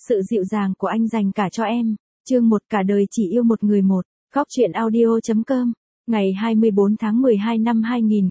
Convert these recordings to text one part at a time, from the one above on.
Sự dịu dàng của anh dành cả cho em. Chương 1 cả đời chỉ yêu một người một. Góc truyện audio.com. Ngày 24 tháng 12 năm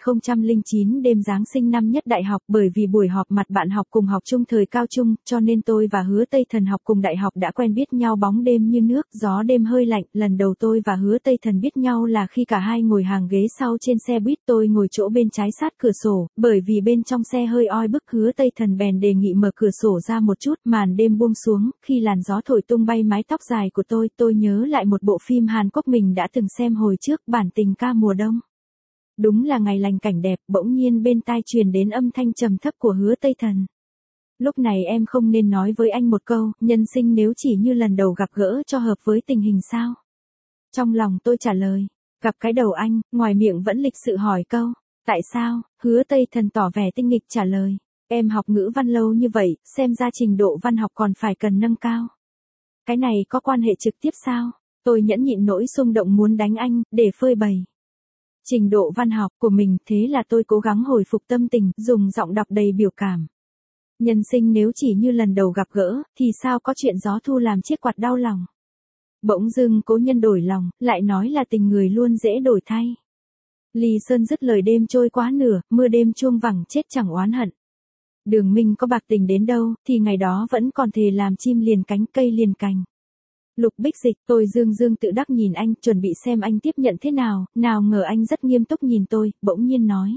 2009 đêm Giáng sinh năm nhất đại học, bởi vì buổi họp mặt bạn học cùng học chung thời cao trung, cho nên tôi và Hứa Tây Thần học cùng đại học đã quen biết nhau bóng đêm như nước, gió đêm hơi lạnh. Lần đầu tôi và Hứa Tây Thần biết nhau là khi cả hai ngồi hàng ghế sau trên xe buýt, tôi ngồi chỗ bên trái sát cửa sổ, bởi vì bên trong xe hơi oi bức, Hứa Tây Thần bèn đề nghị mở cửa sổ ra một chút. Màn đêm buông xuống, khi làn gió thổi tung bay mái tóc dài của tôi nhớ lại một bộ phim Hàn Quốc mình đã từng xem hồi trước, Bản tình ca mùa đông. Đúng là ngày lành cảnh đẹp, bỗng nhiên bên tai truyền đến âm thanh trầm thấp của Hứa Tây Thần. Lúc này em không nên nói với anh một câu, nhân sinh nếu chỉ như lần đầu gặp gỡ cho hợp với tình hình sao? Trong lòng tôi trả lời, gặp cái đầu anh, ngoài miệng vẫn lịch sự hỏi câu, tại sao? Hứa Tây Thần tỏ vẻ tinh nghịch trả lời, em học ngữ văn lâu như vậy, xem ra trình độ văn học còn phải cần nâng cao. Cái này có quan hệ trực tiếp sao? Tôi nhẫn nhịn nỗi xung động muốn đánh anh, để phơi bày trình độ văn học của mình, thế là tôi cố gắng hồi phục tâm tình, dùng giọng đọc đầy biểu cảm. Nhân sinh nếu chỉ như lần đầu gặp gỡ, thì sao có chuyện gió thu làm chiếc quạt đau lòng. Bỗng dưng cố nhân đổi lòng, lại nói là tình người luôn dễ đổi thay. Ly Sơn dứt lời đêm trôi quá nửa, mưa đêm chuông vẳng chết chẳng oán hận. Đường Minh có bạc tình đến đâu, thì ngày đó vẫn còn thề làm chim liền cánh cây liền cành. Lục Bích Dịch, tôi dương tự đắc nhìn anh, chuẩn bị xem anh tiếp nhận thế nào, nào ngờ anh rất nghiêm túc nhìn tôi, bỗng nhiên nói.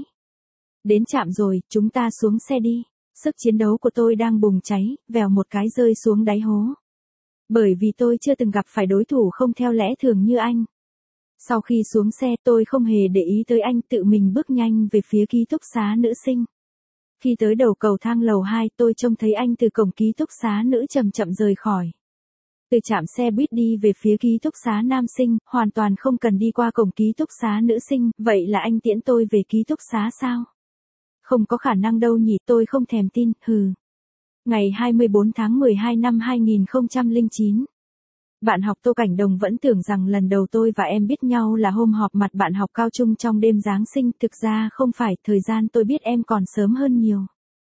Đến trạm rồi, chúng ta xuống xe đi. Sức chiến đấu của tôi đang bùng cháy, vèo một cái rơi xuống đáy hố. Bởi vì tôi chưa từng gặp phải đối thủ không theo lẽ thường như anh. Sau khi xuống xe tôi không hề để ý tới anh, tự mình bước nhanh về phía ký túc xá nữ sinh. Khi tới đầu cầu thang lầu 2 tôi trông thấy anh từ cổng ký túc xá nữ chậm chậm rời khỏi. Từ trạm xe buýt đi về phía ký túc xá nam sinh, hoàn toàn không cần đi qua cổng ký túc xá nữ sinh, vậy là anh tiễn tôi về ký túc xá sao? Không có khả năng đâu nhỉ, tôi không thèm tin, hừ. Ngày 24 tháng 12 năm 2009. Bạn học Tô Cảnh Đồng vẫn tưởng rằng lần đầu tôi và em biết nhau là hôm họp mặt bạn học cao trung trong đêm Giáng sinh, thực ra không phải, thời gian tôi biết em còn sớm hơn nhiều.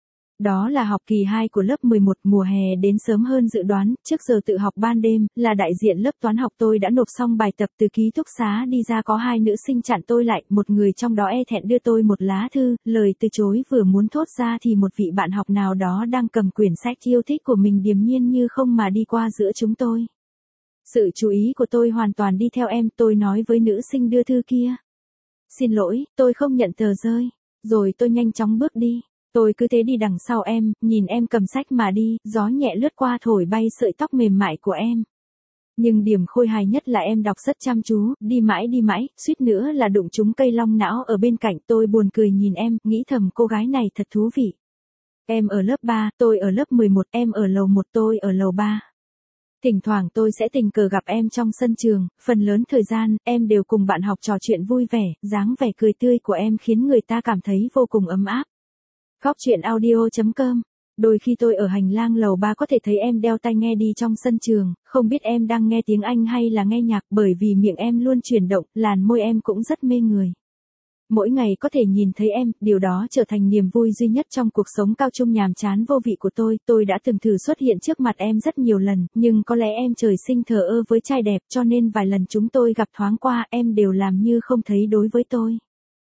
Đó là học kỳ 2 của lớp 11, mùa hè đến sớm hơn dự đoán, trước giờ tự học ban đêm, là đại diện lớp toán học tôi đã nộp xong bài tập từ ký túc xá đi ra có hai nữ sinh chặn tôi lại, một người trong đó e thẹn đưa tôi một lá thư, lời từ chối vừa muốn thốt ra thì một vị bạn học nào đó đang cầm quyển sách yêu thích của mình điềm nhiên như không mà đi qua giữa chúng tôi. Sự chú ý của tôi hoàn toàn đi theo em, tôi nói với nữ sinh đưa thư kia. Xin lỗi, tôi không nhận tờ rơi. Rồi tôi nhanh chóng bước đi. Tôi cứ thế đi đằng sau em, nhìn em cầm sách mà đi, gió nhẹ lướt qua thổi bay sợi tóc mềm mại của em. Nhưng điểm khôi hài nhất là em đọc rất chăm chú, đi mãi, suýt nữa là đụng trúng cây long não ở bên cạnh. Tôi buồn cười nhìn em, nghĩ thầm cô gái này thật thú vị. Em ở lớp 3, tôi ở lớp 11, em ở lầu 1, tôi ở lầu 3. Thỉnh thoảng tôi sẽ tình cờ gặp em trong sân trường, phần lớn thời gian, em đều cùng bạn học trò chuyện vui vẻ, dáng vẻ cười tươi của em khiến người ta cảm thấy vô cùng ấm áp. Góc truyện audio.com. Đôi khi tôi ở hành lang lầu 3 có thể thấy em đeo tai nghe đi trong sân trường, không biết em đang nghe tiếng Anh hay là nghe nhạc, bởi vì miệng em luôn chuyển động, làn môi em cũng rất mê người. Mỗi ngày có thể nhìn thấy em, điều đó trở thành niềm vui duy nhất trong cuộc sống cao trung nhàm chán vô vị của tôi đã từng thử xuất hiện trước mặt em rất nhiều lần, nhưng có lẽ em trời sinh thờ ơ với trai đẹp cho nên vài lần chúng tôi gặp thoáng qua em đều làm như không thấy đối với tôi.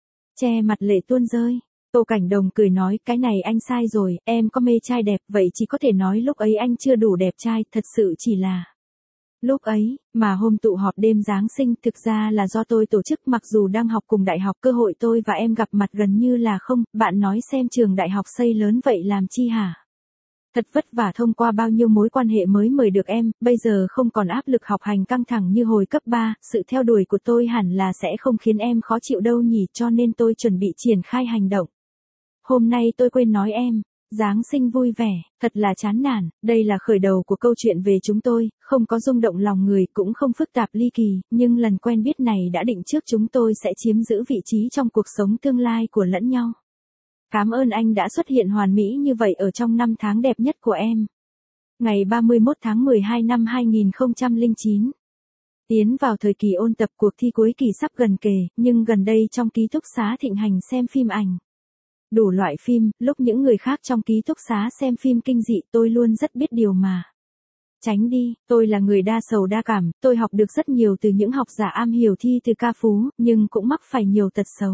Che mặt lệ tuôn rơi. Tô Cảnh Đồng cười nói, cái này anh sai rồi, em có mê trai đẹp, vậy chỉ có thể nói lúc ấy anh chưa đủ đẹp trai, thật sự chỉ là lúc ấy, mà hôm tụ họp đêm Giáng sinh thực ra là do tôi tổ chức, mặc dù đang học cùng đại học, cơ hội tôi và em gặp mặt gần như là không. Bạn nói xem trường đại học xây lớn vậy làm chi hả? Thật vất vả thông qua bao nhiêu mối quan hệ mới mời được em, bây giờ không còn áp lực học hành căng thẳng như hồi cấp 3, sự theo đuổi của tôi hẳn là sẽ không khiến em khó chịu đâu nhỉ, cho nên tôi chuẩn bị triển khai hành động. Hôm nay tôi quên nói em, Giáng sinh vui vẻ, thật là chán nản, đây là khởi đầu của câu chuyện về chúng tôi, không có rung động lòng người, cũng không phức tạp ly kỳ, nhưng lần quen biết này đã định trước chúng tôi sẽ chiếm giữ vị trí trong cuộc sống tương lai của lẫn nhau. Cảm ơn anh đã xuất hiện hoàn mỹ như vậy ở trong năm tháng đẹp nhất của em. Ngày 31 tháng 12 năm 2009. Tiến vào thời kỳ ôn tập, cuộc thi cuối kỳ sắp gần kề, nhưng gần đây trong ký túc xá thịnh hành xem phim ảnh. Đủ loại phim, lúc những người khác trong ký túc xá xem phim kinh dị tôi luôn rất biết điều mà. Tránh đi, tôi là người đa sầu đa cảm, tôi học được rất nhiều từ những học giả am hiểu thi từ ca phú, nhưng cũng mắc phải nhiều tật xấu.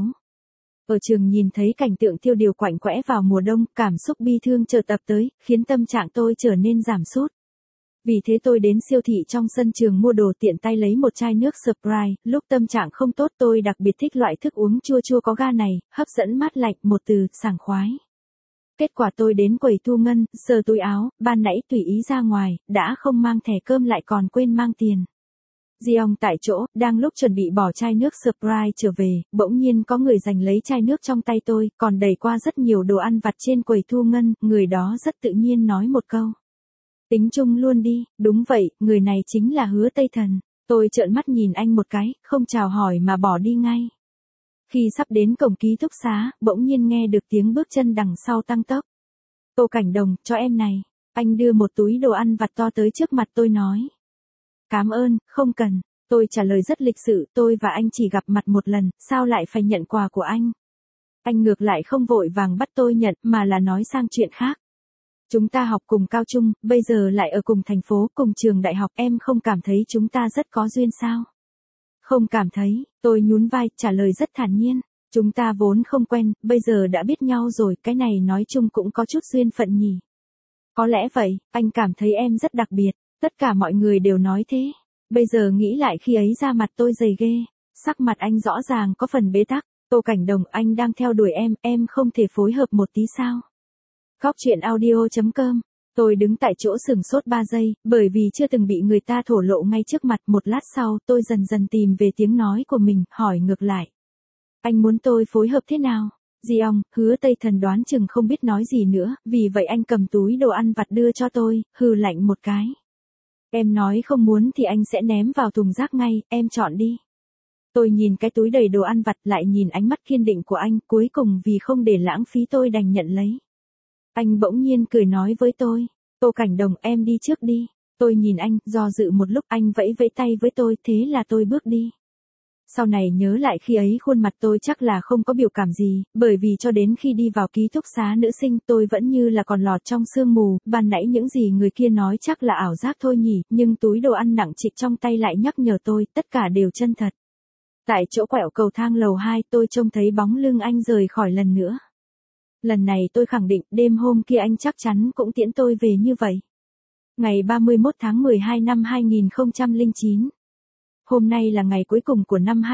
Ở trường nhìn thấy cảnh tượng tiêu điều quạnh quẽ vào mùa đông, cảm xúc bi thương chợt ập tới, khiến tâm trạng tôi trở nên giảm sút. Vì thế tôi đến siêu thị trong sân trường mua đồ tiện tay lấy một chai nước Sprite, lúc tâm trạng không tốt tôi đặc biệt thích loại thức uống chua chua có ga này, hấp dẫn mát lạnh, một từ, sảng khoái. Kết quả tôi đến quầy thu ngân, sờ túi áo, ban nãy tùy ý ra ngoài, đã không mang thẻ cơm lại còn quên mang tiền. Giong tại chỗ, đang lúc chuẩn bị bỏ chai nước Sprite trở về, bỗng nhiên có người giành lấy chai nước trong tay tôi, còn đẩy qua rất nhiều đồ ăn vặt trên quầy thu ngân, người đó rất tự nhiên nói một câu. Tính chung luôn đi, đúng vậy, người này chính là Hứa Tây Thần. Tôi trợn mắt nhìn anh một cái, không chào hỏi mà bỏ đi ngay. Khi sắp đến cổng ký túc xá, bỗng nhiên nghe được tiếng bước chân đằng sau tăng tốc. Tô Cảnh Đồng, cho em này. Anh đưa một túi đồ ăn vặt to tới trước mặt tôi nói. Cảm ơn, không cần. Tôi trả lời rất lịch sự, tôi và anh chỉ gặp mặt một lần, sao lại phải nhận quà của anh? Anh ngược lại không vội vàng bắt tôi nhận, mà là nói sang chuyện khác. Chúng ta học cùng cao trung, bây giờ lại ở cùng thành phố, cùng trường đại học, em không cảm thấy chúng ta rất có duyên sao? Không cảm thấy, tôi nhún vai, trả lời rất thản nhiên. Chúng ta vốn không quen, bây giờ đã biết nhau rồi, cái này nói chung cũng có chút duyên phận nhỉ. Có lẽ vậy, anh cảm thấy em rất đặc biệt, tất cả mọi người đều nói thế. Bây giờ nghĩ lại khi ấy da mặt tôi dày ghê, sắc mặt anh rõ ràng có phần bế tắc. Tô Cảnh Đồng, anh đang theo đuổi em không thể phối hợp một tí sao? Góc truyện audio.com. Tôi đứng tại chỗ sửng sốt 3 giây, bởi vì chưa từng bị người ta thổ lộ ngay trước mặt. Một lát sau, tôi dần dần tìm về tiếng nói của mình, hỏi ngược lại. Anh muốn tôi phối hợp thế nào? Giong, Hứa Tây Thần đoán chừng không biết nói gì nữa, vì vậy anh cầm túi đồ ăn vặt đưa cho tôi, hừ lạnh một cái. Em nói không muốn thì anh sẽ ném vào thùng rác ngay, em chọn đi. Tôi nhìn cái túi đầy đồ ăn vặt, lại nhìn ánh mắt kiên định của anh, cuối cùng vì không để lãng phí tôi đành nhận lấy. Anh bỗng nhiên cười nói với tôi, Tô Cảnh Đồng, em đi trước đi. Tôi nhìn anh, do dự một lúc, anh vẫy vẫy tay với tôi, thế là tôi bước đi. Sau này nhớ lại khi ấy khuôn mặt tôi chắc là không có biểu cảm gì, bởi vì cho đến khi đi vào ký túc xá nữ sinh tôi vẫn như là còn lọt trong sương mù, ban nãy những gì người kia nói chắc là ảo giác thôi nhỉ, nhưng túi đồ ăn nặng trịch trong tay lại nhắc nhở tôi, tất cả đều chân thật. Tại chỗ quẹo cầu thang lầu 2 tôi trông thấy bóng lưng anh rời khỏi lần nữa. Lần này tôi khẳng định đêm hôm kia anh chắc chắn cũng tiễn tôi về như vậy. Ngày 31 tháng 12 năm 2009. Hôm nay là ngày cuối cùng của năm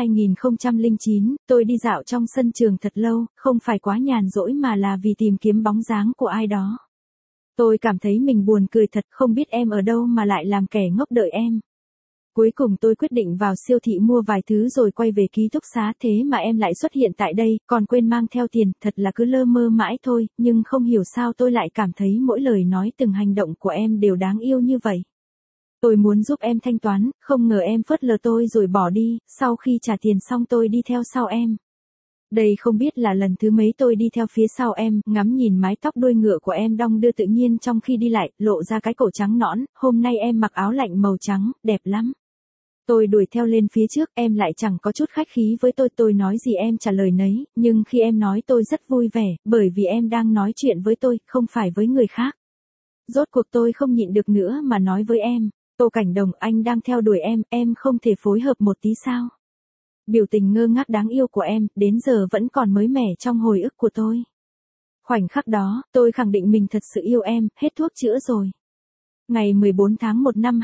2009, tôi đi dạo trong sân trường thật lâu, không phải quá nhàn rỗi mà là vì tìm kiếm bóng dáng của ai đó. Tôi cảm thấy mình buồn cười thật, không biết em ở đâu mà lại làm kẻ ngốc đợi em. Cuối cùng tôi quyết định vào siêu thị mua vài thứ rồi quay về ký túc xá, thế mà em lại xuất hiện tại đây, còn quên mang theo tiền, thật là cứ lơ mơ mãi thôi, nhưng không hiểu sao tôi lại cảm thấy mỗi lời nói từng hành động của em đều đáng yêu như vậy. Tôi muốn giúp em thanh toán, không ngờ em phớt lờ tôi rồi bỏ đi, sau khi trả tiền xong tôi đi theo sau em. Đây không biết là lần thứ mấy tôi đi theo phía sau em, ngắm nhìn mái tóc đuôi ngựa của em đong đưa tự nhiên trong khi đi lại, lộ ra cái cổ trắng nõn, hôm nay em mặc áo lạnh màu trắng, đẹp lắm. Tôi đuổi theo lên phía trước, em lại chẳng có chút khách khí với tôi nói gì em trả lời nấy, nhưng khi em nói tôi rất vui vẻ, bởi vì em đang nói chuyện với tôi, không phải với người khác. Rốt cuộc tôi không nhịn được nữa mà nói với em, Tô Cảnh Đồng, anh đang theo đuổi em không thể phối hợp một tí sao? Biểu tình ngơ ngác đáng yêu của em, đến giờ vẫn còn mới mẻ trong hồi ức của tôi. Khoảnh khắc đó, tôi khẳng định mình thật sự yêu em, hết thuốc chữa rồi. Ngày 14 tháng 1 năm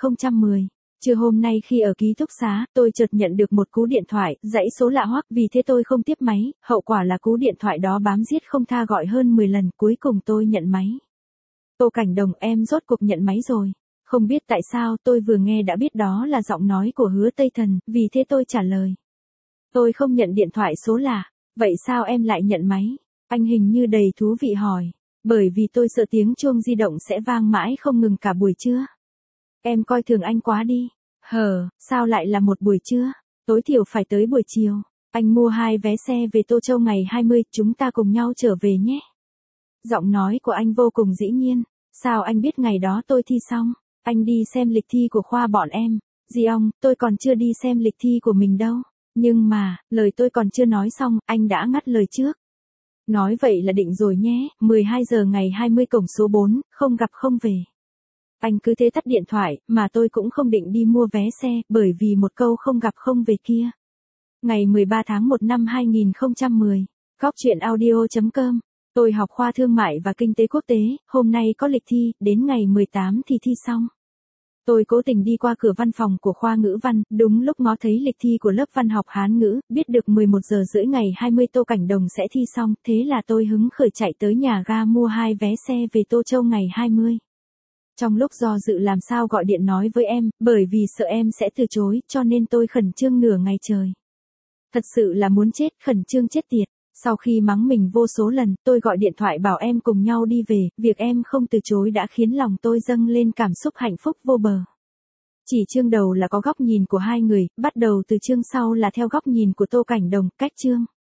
2010. Trưa hôm nay khi ở ký túc xá, tôi chợt nhận được một cú điện thoại, dãy số lạ hoắc, vì thế tôi không tiếp máy, hậu quả là cú điện thoại đó bám giết không tha gọi hơn 10 lần, cuối cùng tôi nhận máy. Tô Cảnh Đồng, em rốt cuộc nhận máy rồi. Không biết tại sao tôi vừa nghe đã biết đó là giọng nói của Hứa Tây Thần, vì thế tôi trả lời. Tôi không nhận điện thoại số lạ, vậy sao em lại nhận máy? Anh hình như đầy thú vị hỏi, bởi vì tôi sợ tiếng chuông di động sẽ vang mãi không ngừng cả buổi trưa. Em coi thường anh quá đi. Sao lại là một buổi trưa? Tối thiểu phải tới buổi chiều. Anh mua 2 vé xe về Tô Châu ngày 20, chúng ta cùng nhau trở về nhé. Giọng nói của anh vô cùng dĩ nhiên. Sao anh biết ngày đó tôi thi xong? Anh đi xem lịch thi của khoa bọn em. Giong, tôi còn chưa đi xem lịch thi của mình đâu. Nhưng mà, lời tôi còn chưa nói xong, anh đã ngắt lời trước. Nói vậy là định rồi nhé, 12 giờ ngày 20 cổng số 4, không gặp không về. Anh cứ thế tắt điện thoại, mà tôi cũng không định đi mua vé xe, bởi vì một câu không gặp không về kia. Ngày 13 tháng 1 năm 2010, Góc truyện audio.com. Tôi học khoa thương mại và kinh tế quốc tế, hôm nay có lịch thi, đến ngày 18 thì thi xong. Tôi cố tình đi qua cửa văn phòng của khoa ngữ văn, đúng lúc ngó thấy lịch thi của lớp văn học Hán ngữ, biết được 11 giờ rưỡi ngày 20 Tô Cảnh Đồng sẽ thi xong, thế là tôi hứng khởi chạy tới nhà ga mua 2 vé xe về Tô Châu ngày 20. Trong lúc do dự làm sao gọi điện nói với em, bởi vì sợ em sẽ từ chối, cho nên tôi khẩn trương nửa ngày trời. Thật sự là muốn chết, khẩn trương chết tiệt. Sau khi mắng mình vô số lần, tôi gọi điện thoại bảo em cùng nhau đi về, việc em không từ chối đã khiến lòng tôi dâng lên cảm xúc hạnh phúc vô bờ. Chỉ chương đầu là có góc nhìn của hai người, bắt đầu từ chương sau là theo góc nhìn của Tô Cảnh Đồng, cách chương.